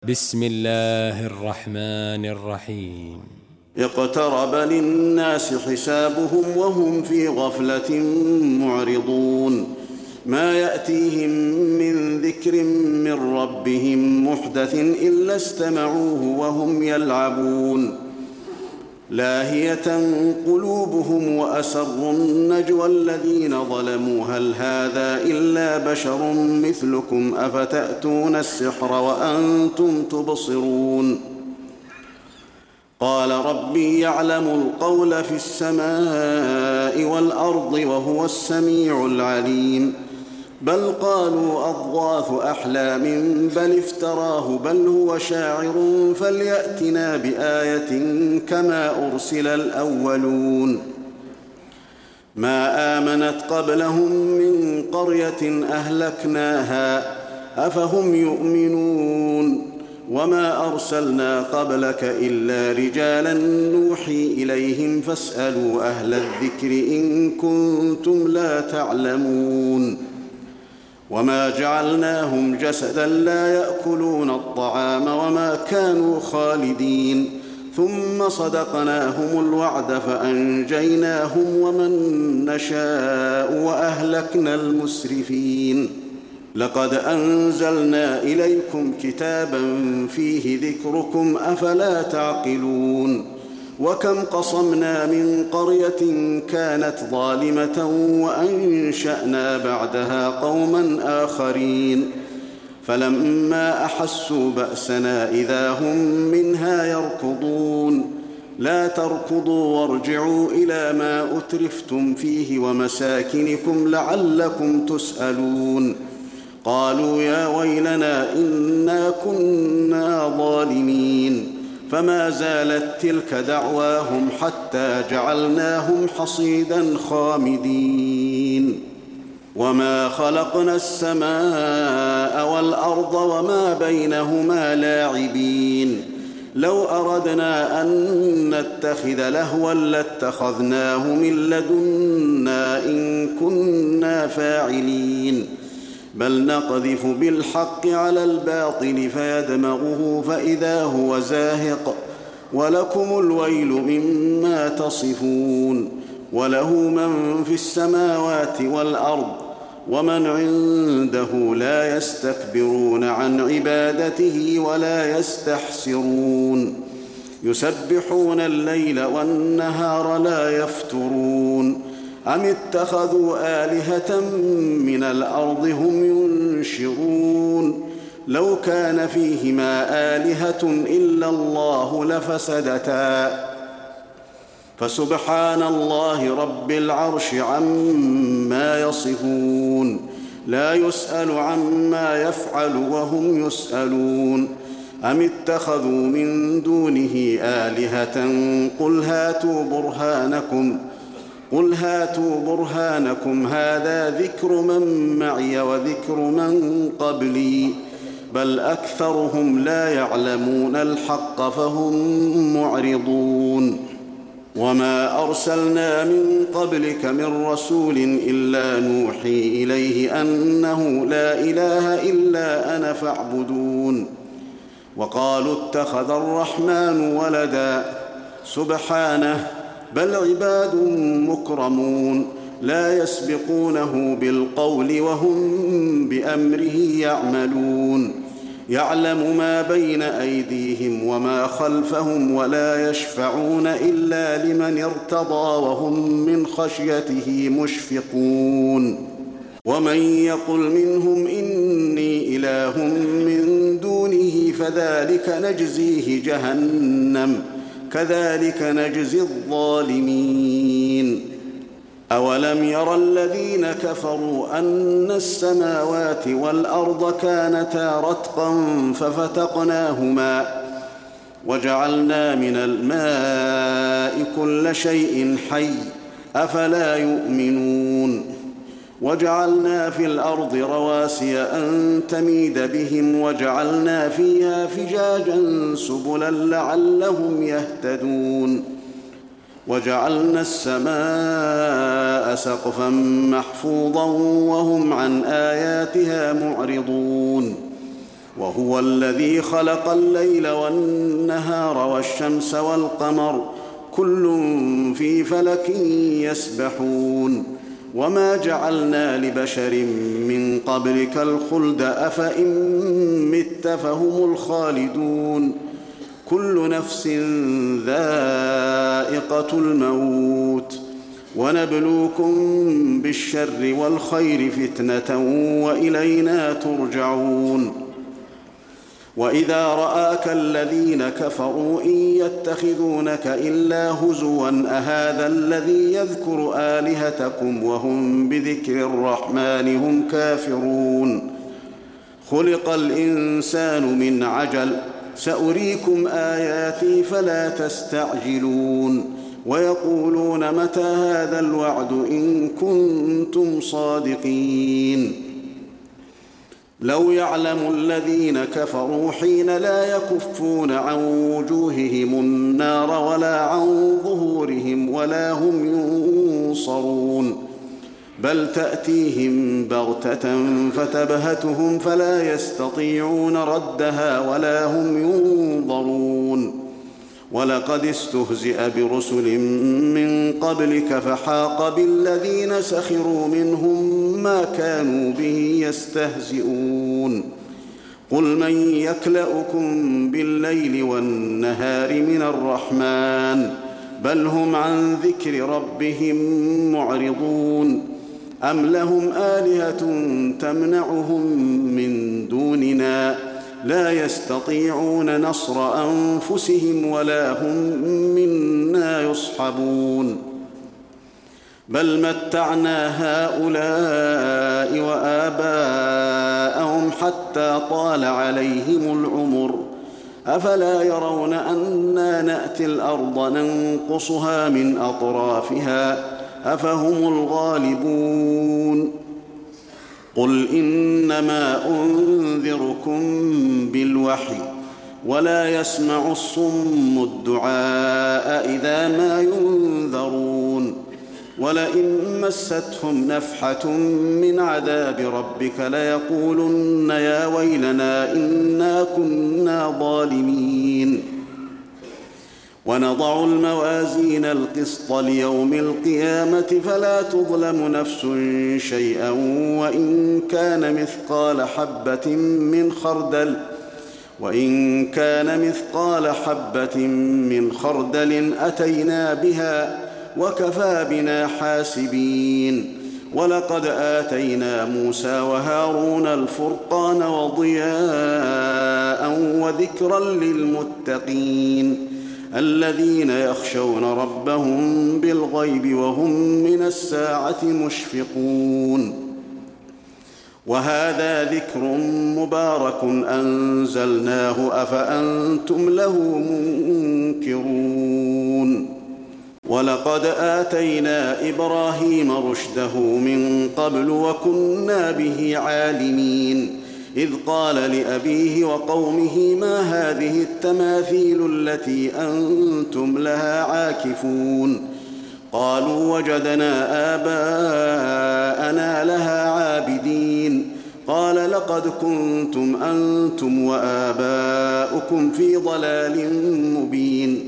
بسم الله الرحمن الرحيم. اقترب للناس حسابهم وهم في غفلة معرضون. ما يأتيهم من ذكر من ربهم محدث إلا استمعوه وهم يلعبون. لاهية قلوبهم وأسروا النجوى الذين ظلموا هل هذا إلا بشر مثلكم أفتأتون السحر وأنتم تبصرون. قال ربي يعلم القول في السماء والأرض وهو السميع العليم. بل قالوا أضغاث أحلام بل افتراه بل هو شاعر فليأتنا بآية كما أرسل الأولون. ما آمنت قبلهم من قرية أهلكناها أفهم يؤمنون. وما أرسلنا قبلك إلا رجالا نوحي إليهم فاسألوا أهل الذكر إن كنتم لا تعلمون. وما جعلناهم جسدا لا يأكلون الطعام وما كانوا خالدين ثم صدقناهم الوعد فأنجيناهم ومن نشاء وأهلكنا المسرفين. لقد أنزلنا إليكم كتابا فيه ذكركم أفلا تعقلون. وكم قصمنا من قرية كانت ظالمة وأنشأنا بعدها قوما آخرين فلما أحسوا بأسنا إذا هم منها يركضون. لا تركضوا وارجعوا إلى ما أترفتم فيه ومساكنكم لعلكم تسألون. قالوا يا ويلنا إنا كنا ظالمين. فما زالت تلك دعواهم حتى جعلناهم حصيدا خامدين. وما خلقنا السماء والأرض وما بينهما لاعبين. لو أردنا أن نتخذ لهوا لاتخذناه من لدنا إن كنا فاعلين. بل نقذف بالحق على الباطل فيدمغه فإذا هو زاهق ولكم الويل مما تصفون. وله من في السماوات والأرض ومن عنده لا يستكبرون عن عبادته ولا يستحسرون. يسبحون الليل والنهار لا يفترون. أم اتخذوا آلهة من الأرض هم ينشرون. لو كان فيهما آلهة إلا الله لفسدتا فسبحان الله رب العرش عما يصفون. لا يسأل عما يفعل وهم يسألون. أم اتخذوا من دونه آلهة قل هاتوا برهانكم هذا ذكر من معي وذكر من قبلي بل أكثرهم لا يعلمون الحق فهم معرضون. وما أرسلنا من قبلك من رسول إلا نوحي إليه أنه لا إله إلا أنا فاعبدون. وقالوا اتخذ الرحمن ولدا سبحانه بل عباد مكرمون لا يسبقونه بالقول وهم بأمره يعملون. يعلم ما بين أيديهم وما خلفهم ولا يشفعون إلا لمن ارتضى وهم من خشيته مشفقون. ومن يقل منهم إني إله من دونه فذلك نجزيه جهنم كذلك نجزي الظالمين. أولم ير الذين كفروا أن السماوات والأرض كانتا رتقا ففتقناهما وجعلنا من الماء كل شيء حي أفلا يؤمنون. وجعلنا في الأرض رواسي أن تميد بهم وجعلنا فيها فجاجا سبلا لعلهم يهتدون. وجعلنا السماء سقفا محفوظا وهم عن آياتها معرضون. وهو الذي خلق الليل والنهار والشمس والقمر كل في فلك يسبحون وما جعلنا لبشر من قبلك الخلد أفإن مت فهم الخالدون كل نفس ذائقة الموت ونبلوكم بالشر والخير فتنة وإلينا ترجعون وإذا رآك الذين كفروا إن يتخذونك إلا هزوا أهذا الذي يذكر آلهتكم وهم بذكر الرحمن هم كافرون خلق الإنسان من عجل سأريكم آياتي فلا تستعجلون ويقولون متى هذا الوعد إن كنتم صادقين لو يعلم الذين كفروا حين لا يكفون عن وجوههم النار ولا عن ظهورهم ولا هم ينصرون بل تأتيهم بغتة فتبهتهم فلا يستطيعون ردها ولا هم ينظرون ولقد استهزئ برسل من قبلك فحاق بالذين سخروا منهم ما كانوا به يستهزئون قل من يكلؤكم بالليل والنهار من الرحمن بل هم عن ذكر ربهم معرضون أم لهم آلهة تمنعهم من دوننا لا يستطيعون نصر أنفسهم ولا هم منا يصحبون بل متعنا هؤلاء وآباءهم حتى طال عليهم العمر أفلا يرون أنا نأتي الأرض ننقصها من أطرافها أفهم الغالبون قل إنما أنذركم بالوحي ولا يسمع الصم الدعاء إذا ما ينذرون ولئن مستهم نفحة من عذاب ربك ليقولن يا ويلنا إنا كنا ظالمين ونضع الموازين القسط ليوم القيامة فلا تظلم نفس شيئا وإن كان مثقال حبة من خردل أتينا بها وكفى بنا حاسبين ولقد آتينا موسى وهارون الفرقان وضياء وذكرا للمتقين الذين يخشون ربهم بالغيب وهم من الساعة مشفقون وهذا ذكر مبارك أنزلناه أفأنتم له منكرون ولقد آتينا إبراهيم رشده من قبل وكنا به عالمين إذ قال لأبيه وقومه ما هذه التماثيل التي أنتم لها عاكفون قالوا وجدنا آباءنا لها عابدين قال لقد كنتم أنتم وآباؤكم في ضلال مبين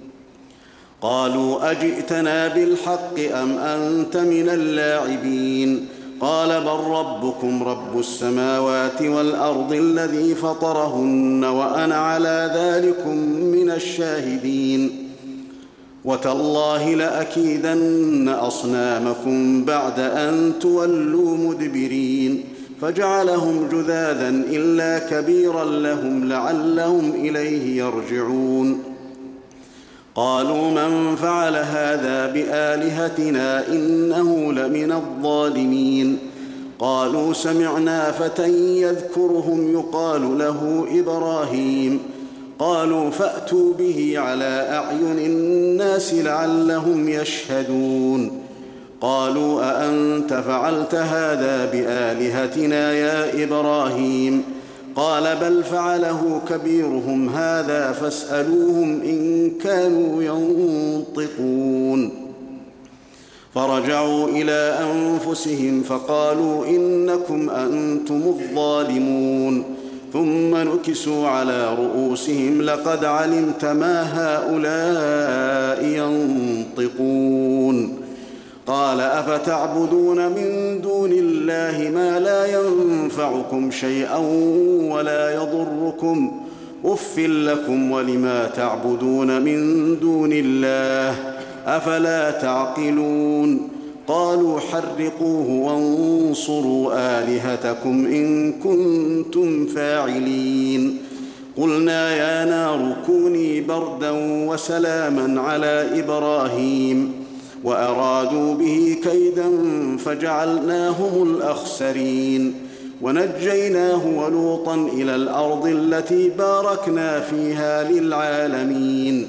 قالوا أجئتنا بالحق أم أنت من اللاعبين قال بل ربكم رب السماوات والأرض الذي فطرهن وأنا على ذلكم من الشاهدين وتالله لأكيدن أصنامكم بعد أن تولوا مدبرين فجعلهم جذاذا إلا كبيرا لهم لعلهم إليه يرجعون قالوا من فعل هذا بآلهتنا إنه لمن الظالمين قالوا سمعنا فتى يذكرهم يقال له إبراهيم قالوا فأتوا به على أعين الناس لعلهم يشهدون قالوا أأنت فعلت هذا بآلهتنا يا إبراهيم قال بل فعله كبيرهم هذا فاسألوهم إن كانوا ينطقون فرجعوا إلى أنفسهم فقالوا إنكم أنتم الظالمون ثم نكسوا على رؤوسهم لقد علمت ما هؤلاء ينطقون قال أفتعبدون من دون الله ما لا ينفعكم شيئا ولا يضركم أف لكم ولما تعبدون من دون الله أفلا تعقلون قالوا حرقوه وانصروا آلهتكم إن كنتم فاعلين قلنا يا نار كوني بردا وسلاما على إبراهيم وأرادوا به كيدا فجعلناهم الأخسرين ونجيناه ولوطا إلى الأرض التي باركنا فيها للعالمين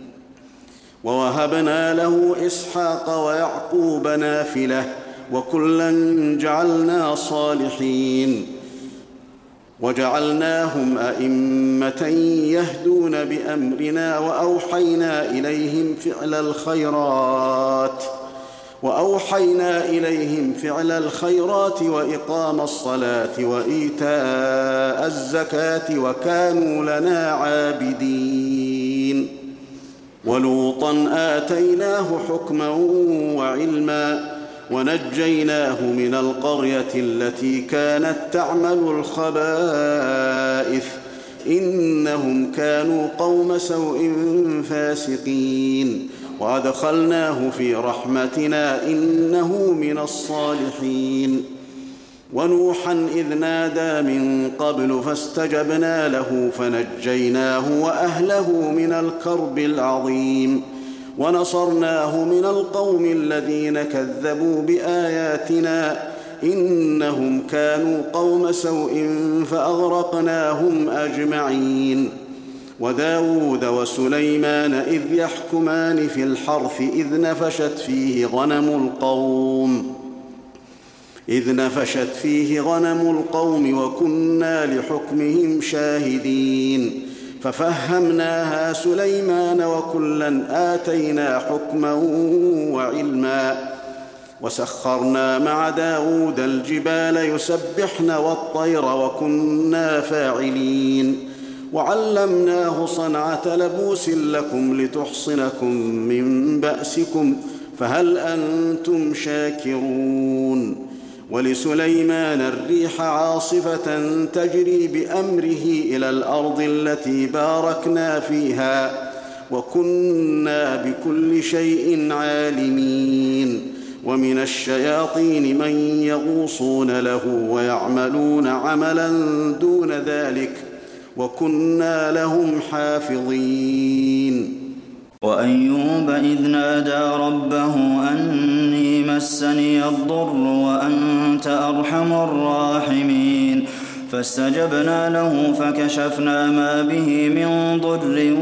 ووهبنا له إسحاق ويعقوب نافلة وكلا جعلنا صالحين وجعلناهم أئمة يهدون بأمرنا وأوحينا إليهم فعل الخيرات وإقام الصلاة وإيتاء الزكاة وكانوا لنا عابدين ولوطا آتيناه حكما وعلما ونجيناه من القرية التي كانت تعمل الخبائث إنهم كانوا قوم سوء فاسقين وأدخلناه في رحمتنا إنه من الصالحين ونوحا إذ نادى من قبل فاستجبنا له فنجيناه وأهله من الكرب العظيم ونصرناه من القوم الذين كذبوا بآياتنا إنهم كانوا قوم سوء فأغرقناهم أجمعين وداود وسليمان إذ يحكمان في الحرث إذ نفشت فيه غنم القوم وكنا لحكمهم شاهدين ففهمناها سليمان وكلا آتينا حكما وعلما وسخرنا مع داود الجبال يسبحن والطير وكنا فاعلين وعلمناه صنعة لبوس لكم لتحصنكم من بأسكم فهل أنتم شاكرون ولسليمان الريح عاصفة تجري بأمره إلى الأرض التي باركنا فيها وكنا بكل شيء عالمين ومن الشياطين من يغوصون له ويعملون عملا دون ذلك وكنا لهم حافظين وأيوب إذ نادى ربه أني مسني الضر وأنت أرحم الراحمين فاستجبنا له فكشفنا ما به من ضر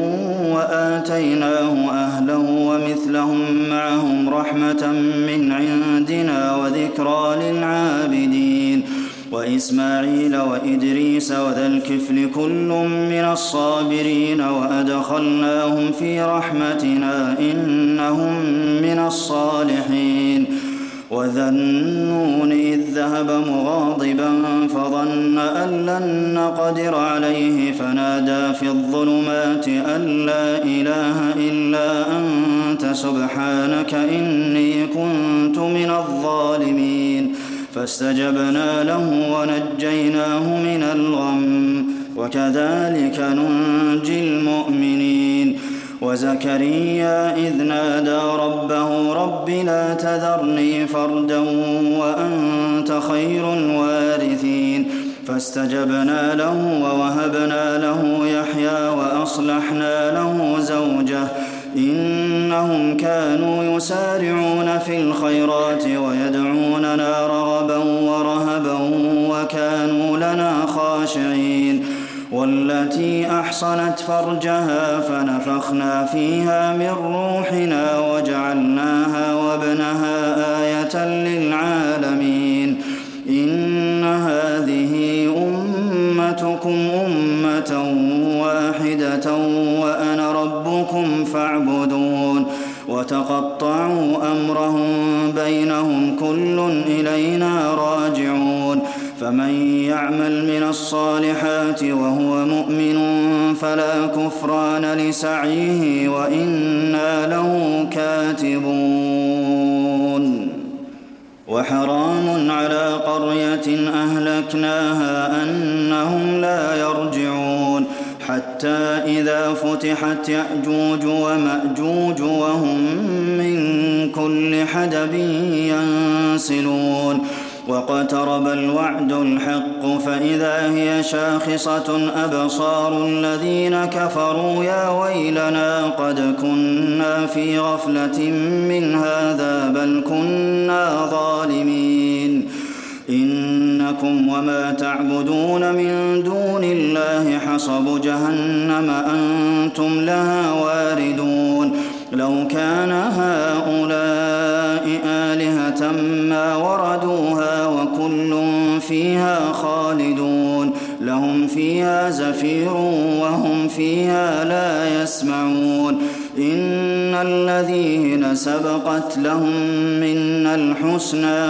وآتيناه أهله ومثلهم معهم رحمة من عندنا وذكرى للعابدين وإسماعيل وإدريس وذا الكفل كل من الصابرين وأدخلناهم في رحمتنا إنهم من الصالحين وذا النون إذ ذهب مغاضبا فظن أن لن نقدر عليه فنادى في الظلمات أن لا إله إلا أنت سبحانك إني كنت من الظالمين فاستجبنا له ونجيناه من الغم وكذلك ننجي المؤمنين وزكريا إذ نادى ربه رب لا تذرني فردا وأنت خير الوارثين فاستجبنا له ووهبنا له يحيى وأصلحنا له زوجه إنهم كانوا يسارعون في الخيرات ويدعوننا رغبا ورهبا وكانوا لنا خاشعين والتي أحصنت فرجها فنفخنا فيها من روحنا وجعلناها وابنها آية للعالمين إن هذه أمتكم أمة واحدة وأنا ربكم فاعبدون وتقطعوا أمرهم بينهم كل إلينا راجعون فمن يعمل من الصالحات وهو مؤمن فلا كفران لسعيه وإنا له كاتبون وحرام على قرية أهلكناها أنهم لا يرجعون حتى إذا فتحت يأجوج ومأجوج وهم من كل حدب ينسلون واقترب الوعد الحق فإذا هي شاخصة أبصار الذين كفروا يا ويلنا قد كنا في غفلة من هذا بل كنا ظالمين إنكم وما تعبدون من دون الله حصب جهنم أنتم لها واردون لو كان هؤلاء آلهة ما وردوها وكل فيها خالدون لهم فيها زفير وهم فيها لا يسمعون إن الذين سبقت لهم منا الحسنى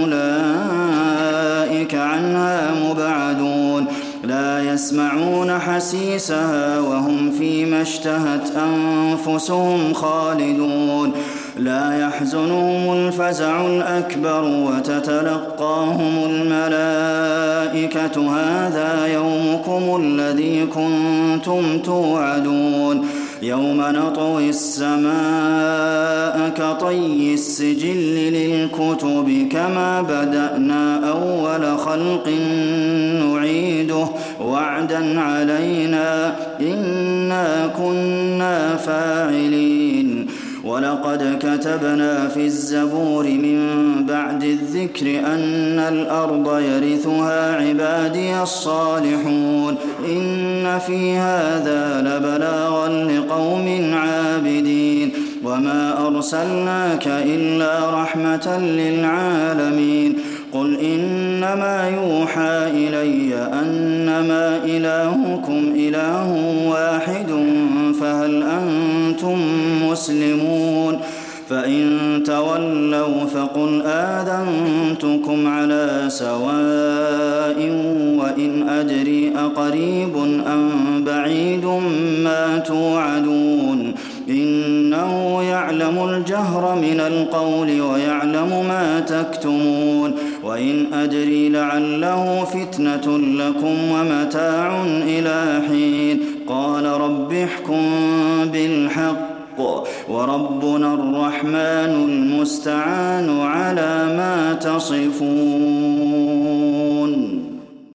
أولئك عنها مبعدون لا يسمعون حسيسها وهم فيما اشتهت أنفسهم خالدون لا يحزنهم الفزع الأكبر وتتلقاهم الملائكة هذا يومكم الذي كنتم توعدون يوم نطوي السماء كطي السجل للكتب كما بدأنا أول خلق نعيده وعدا علينا إنا كنا فاعلين ولقد كتبنا في الزبور من بعد الذكر أن الأرض يرثها عبادي الصالحون إن في هذا لبلاغا لقوم عابدين وما أرسلناك إلا رحمة للعالمين قل إنما يوحى إلي أنما إلهكم إله واحد فهل أنتم مسلمون فإن تولوا فقل آذنتكم على سواء وإن أدري أقريب أم بعيد ما توعدون إنه يعلم الجهر من القول ويعلم ما تكتمون وإن أدري لعله فتنة لكم ومتاع إلى حين قال رب احكم بالحق وربنا الرحمن المستعان على ما تصفون